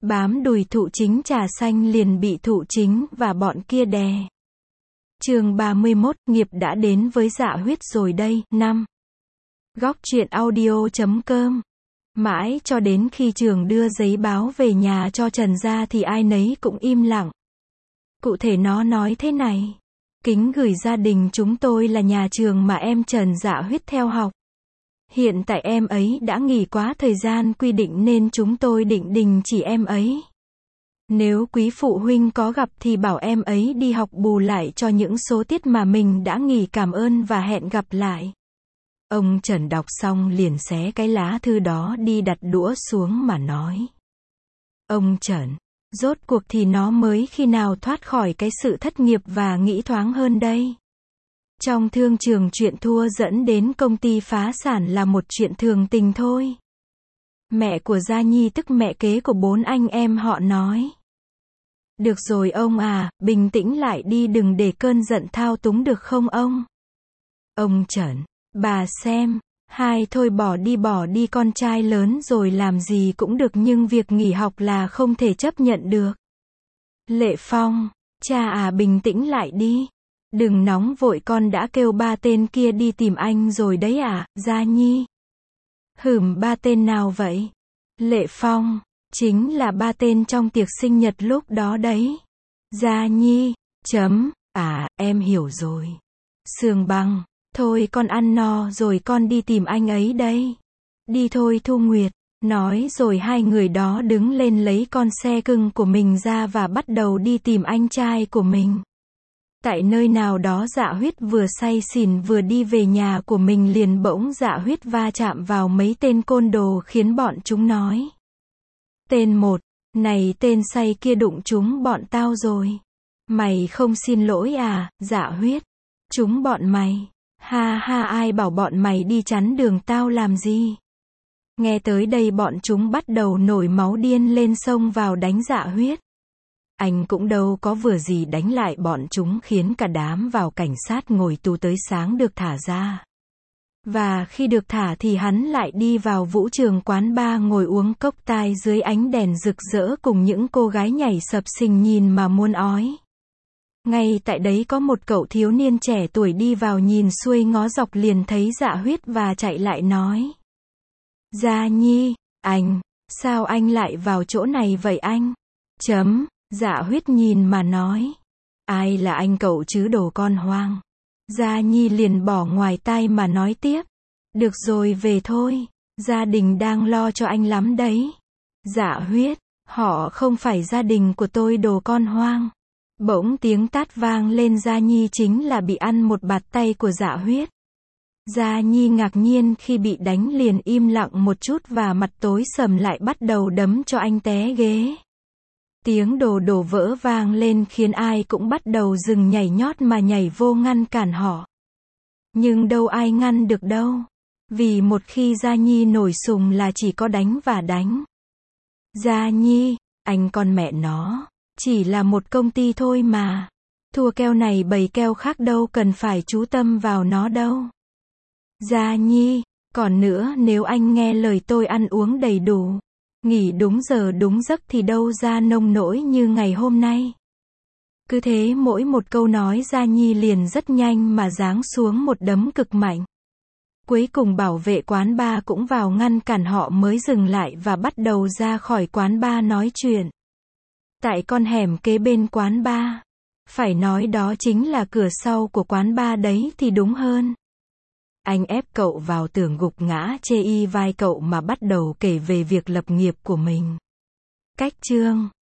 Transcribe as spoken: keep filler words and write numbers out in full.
Bám đùi thụ chính trà xanh liền bị thụ chính và bọn kia đè. Chương ba mươi mốt, nghiệp đã đến với Dạ Huyết rồi đây. năm. Góc truyện audio chấm com. Mãi cho đến khi Trường đưa giấy báo về nhà cho Trần ra thì ai nấy cũng im lặng. Cụ thể nó nói thế này: kính gửi gia đình chúng tôi là nhà trường mà em Trần Dạ Huyết theo học. Hiện tại em ấy đã nghỉ quá thời gian quy định nên chúng tôi định đình chỉ em ấy. Nếu quý phụ huynh có gặp thì bảo em ấy đi học bù lại cho những số tiết mà mình đã nghỉ, cảm ơn và hẹn gặp lại. Ông Trần đọc xong liền xé cái lá thư đó đi, đặt đũa xuống mà nói: ông Trần, rốt cuộc thì nó mới khi nào thoát khỏi cái sự thất nghiệp và nghĩ thoáng hơn đây? Trong thương trường, chuyện thua dẫn đến công ty phá sản là một chuyện thường tình thôi. Mẹ của Gia Nhi, tức mẹ kế của bốn anh em họ, nói: được rồi ông à, bình tĩnh lại đi, đừng để cơn giận thao túng được không ông? Ông Trần: bà xem, hai thôi bỏ đi bỏ đi, con trai lớn rồi làm gì cũng được nhưng việc nghỉ học là không thể chấp nhận được. Lệ Phong: cha à, bình tĩnh lại đi. Đừng nóng vội, con đã kêu ba tên kia đi tìm anh rồi đấy à, Gia Nhi? Hửm, ba tên nào vậy? Lệ Phong: chính là ba tên trong tiệc sinh nhật lúc đó đấy. Gia Nhi: chấm, à, em hiểu rồi. Sương Băng: thôi con ăn no rồi, con đi tìm anh ấy đây. Đi thôi Thu Nguyệt. Nói rồi hai người đó đứng lên lấy con xe cưng của mình ra và bắt đầu đi tìm anh trai của mình. Tại nơi nào đó, Dạ Huyết vừa say xỉn vừa đi về nhà của mình liền bỗng Dạ Huyết va chạm vào mấy tên côn đồ khiến bọn chúng nói: tên một, này tên say kia đụng chúng bọn tao rồi. Mày không xin lỗi à, Dạ Huyết? Chúng bọn mày. Ha ha, ai bảo bọn mày đi chắn đường tao làm gì? Nghe tới đây bọn chúng bắt đầu nổi máu điên lên, xông vào đánh Dạ Huyết. Anh cũng đâu có vừa gì đánh lại bọn chúng, khiến cả đám vào cảnh sát ngồi tù tới sáng được thả ra. Và khi được thả thì hắn lại đi vào vũ trường quán bar ngồi uống cốc tai dưới ánh đèn rực rỡ cùng những cô gái nhảy sập sình nhìn mà muốn ói. Ngay tại đấy có một cậu thiếu niên trẻ tuổi đi vào, nhìn xuôi ngó dọc liền thấy Dạ Huyết và chạy lại nói: Gia Nhi, anh, sao anh lại vào chỗ này vậy anh? Chấm. Dạ Huyết nhìn mà nói: ai là anh cậu chứ, đồ con hoang. Gia Nhi liền bỏ ngoài tai mà nói tiếp: được rồi, về thôi, gia đình đang lo cho anh lắm đấy. Dạ Huyết: họ không phải gia đình của tôi, đồ con hoang. Bỗng tiếng tát vang lên, Gia Nhi chính là bị ăn một bạt tay của Dạ Huyết. Gia Nhi ngạc nhiên khi bị đánh liền im lặng một chút và mặt tối sầm lại, bắt đầu đấm cho anh té ghế. Tiếng đồ đổ vỡ vang lên khiến ai cũng bắt đầu dừng nhảy nhót mà nhảy vô ngăn cản họ. Nhưng đâu ai ngăn được đâu. Vì một khi Gia Nhi nổi sùng là chỉ có đánh và đánh. Gia Nhi, anh con mẹ nó, chỉ là một công ty thôi mà. Thua keo này bày keo khác, đâu cần phải chú tâm vào nó đâu. Gia Nhi, còn nữa, nếu anh nghe lời tôi, ăn uống đầy đủ, nghỉ đúng giờ đúng giấc thì đâu ra nông nỗi như ngày hôm nay. Cứ thế mỗi một câu nói Gia Nhi liền rất nhanh mà giáng xuống một đấm cực mạnh. Cuối cùng bảo vệ quán bar cũng vào ngăn cản họ mới dừng lại và bắt đầu ra khỏi quán bar nói chuyện. Tại con hẻm kế bên quán bar. Phải nói đó chính là cửa sau của quán bar đấy thì đúng hơn. Anh ép cậu vào tường, gục ngã chê y vai cậu mà bắt đầu kể về việc lập nghiệp của mình. Cách chương